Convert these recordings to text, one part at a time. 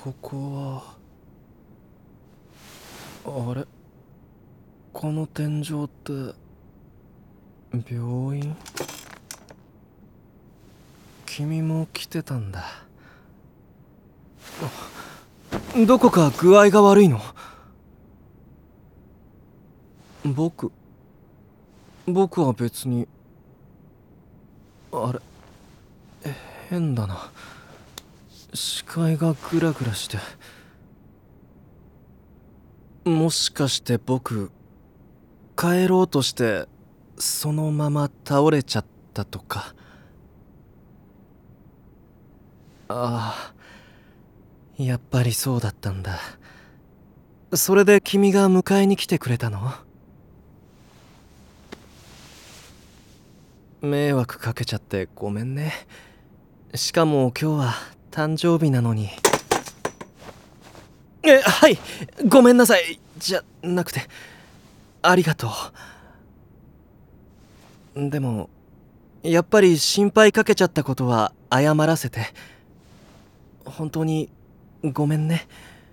ここはあれ、この天井って病院？君も来てたんだ。どこか具合が悪いの？僕は別に。あれ、変だな。視界がグラグラして。もしかして僕帰ろうとしてそのまま倒れちゃったとか？ああ、やっぱりそうだったんだ。それで君が迎えに来てくれたの？迷惑かけちゃってごめんね。しかも今日は誕生日なのに。はい、ごめんなさいじゃなくて、ありがとう。でもやっぱり心配かけちゃったことは謝らせて。本当にごめんね。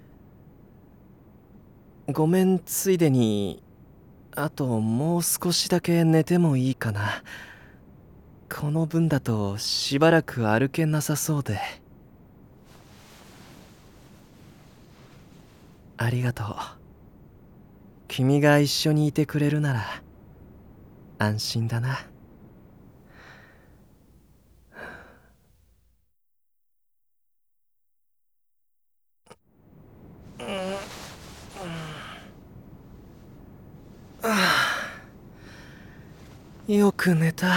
ごめんついでに、あともう少しだけ寝てもいいかな。この分だとしばらく歩けなさそうで。ありがとう。君が一緒にいてくれるなら安心だな。よく寝た。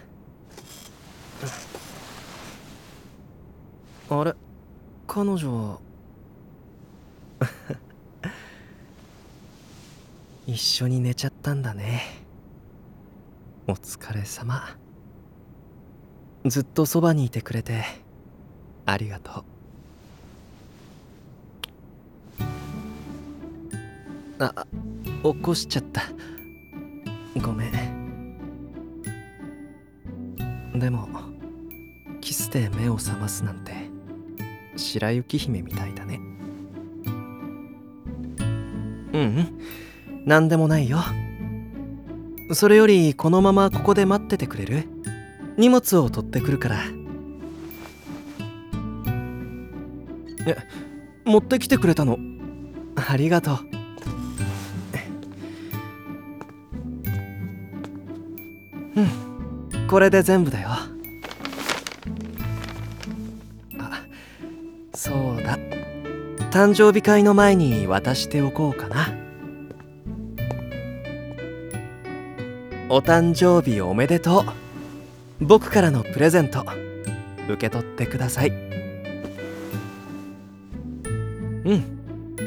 あれ、彼女は一緒に寝ちゃったんだね。お疲れ様。ずっとそばにいてくれてありがとう。起こしちゃった。ごめん。でもキスで目を覚ますなんて白雪姫みたいだね。ううん、なんでもないよ。それよりこのままここで待っててくれる？荷物を取ってくるから。持ってきてくれたの？ありがとう。うん、これで全部だよ。あ、そうだ、誕生日会の前に渡しておこうかな。お誕生日おめでとう。僕からのプレゼント受け取ってください。うん、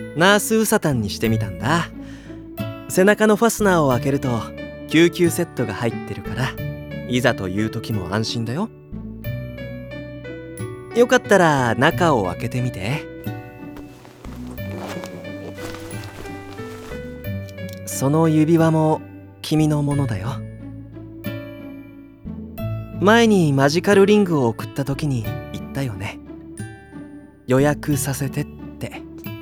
ナースウサタンにしてみたんだ。背中のファスナーを開けると救急セットが入ってるから、いざという時も安心だよ。よかったら中を開けてみて。その指輪も君のものだよ。前にマジカルリングを送った時に言ったよね。予約させてって。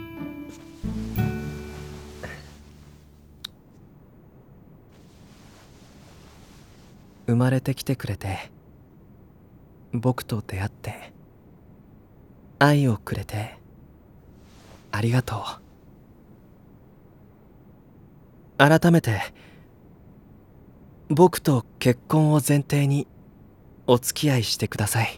生まれてきてくれて、僕と出会って愛をくれてありがとう。改めて僕と結婚を前提にお付き合いしてください。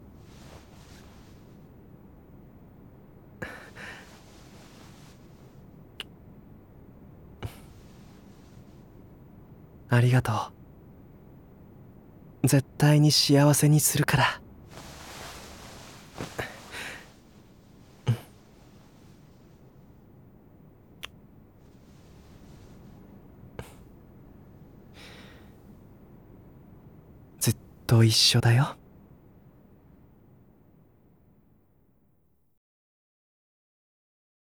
ありがとう。絶対に幸せにするから。ずっと一緒だよ。